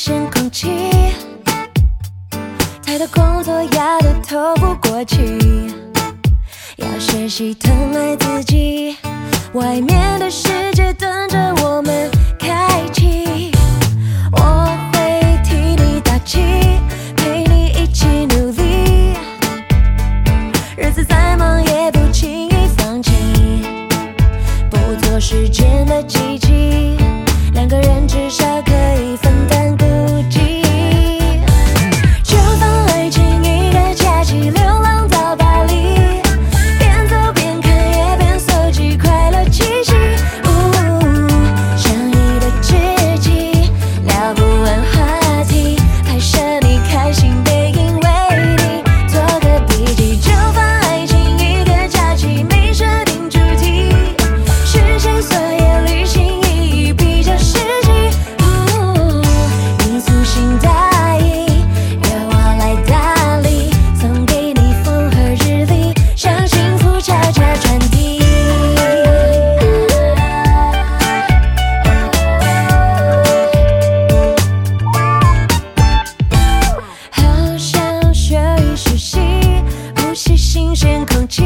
鲜空气，太多工作压得透不过气，要学习疼爱自己，外面的世界等着我们开启。我会替你打气，陪你一起努力，日子再忙也不轻易放弃，不做时间的机器，两个人至少可以分担孤寂。就放爱情一个假期，流浪到巴黎，边走边看也边搜集快乐气息。相遇的知己，聊不完话题，拍摄你开心背影，为你做个笔记。就放爱情一个假期，没设定主题，实现所有旅行意义比较实际。你粗心大意，约我来大理，送给你风和日丽，向幸福悄悄传递。好想学一学习，呼吸新鲜空气，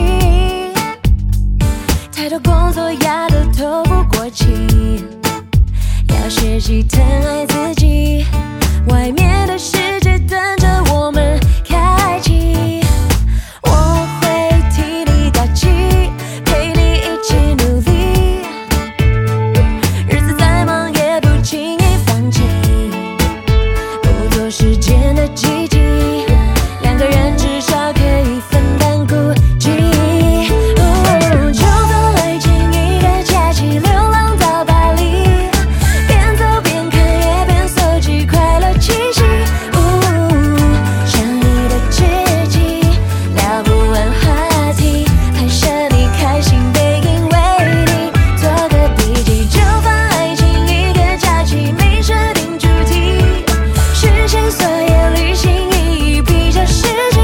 太多工作压得透不过气，要学习疼爱自己，外面的世界等着我们开启。我会替你打气，陪你一起努力，日子再忙也不轻易放弃，不做时间的机器，两个人至少可以分担孤寂。就放爱情一个假期，流浪到巴黎，边走边看也边搜集快乐气息。相遇的知己，聊不完话题，拍摄你开心背影，为你做个笔记。就放爱情一个假期，没设定主题，实现所有旅行意义比较实际。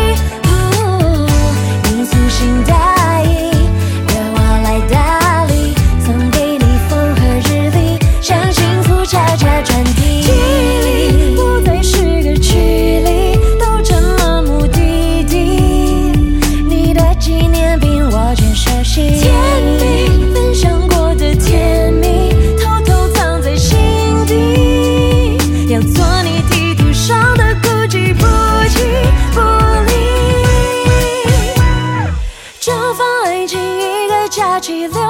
你粗心大意，约我来大理，送给你风和日丽，向幸福悄悄传递。距离不再是个距离，都成了目的地，你的纪念品我全熟悉。甜蜜分享过的甜蜜，偷偷藏在心底，要做你地图上的孤寂，不弃不离。就放爱情一个假期。